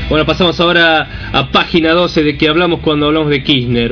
Bueno, pasamos ahora a página 12, de que hablamos cuando hablamos de Kirchner.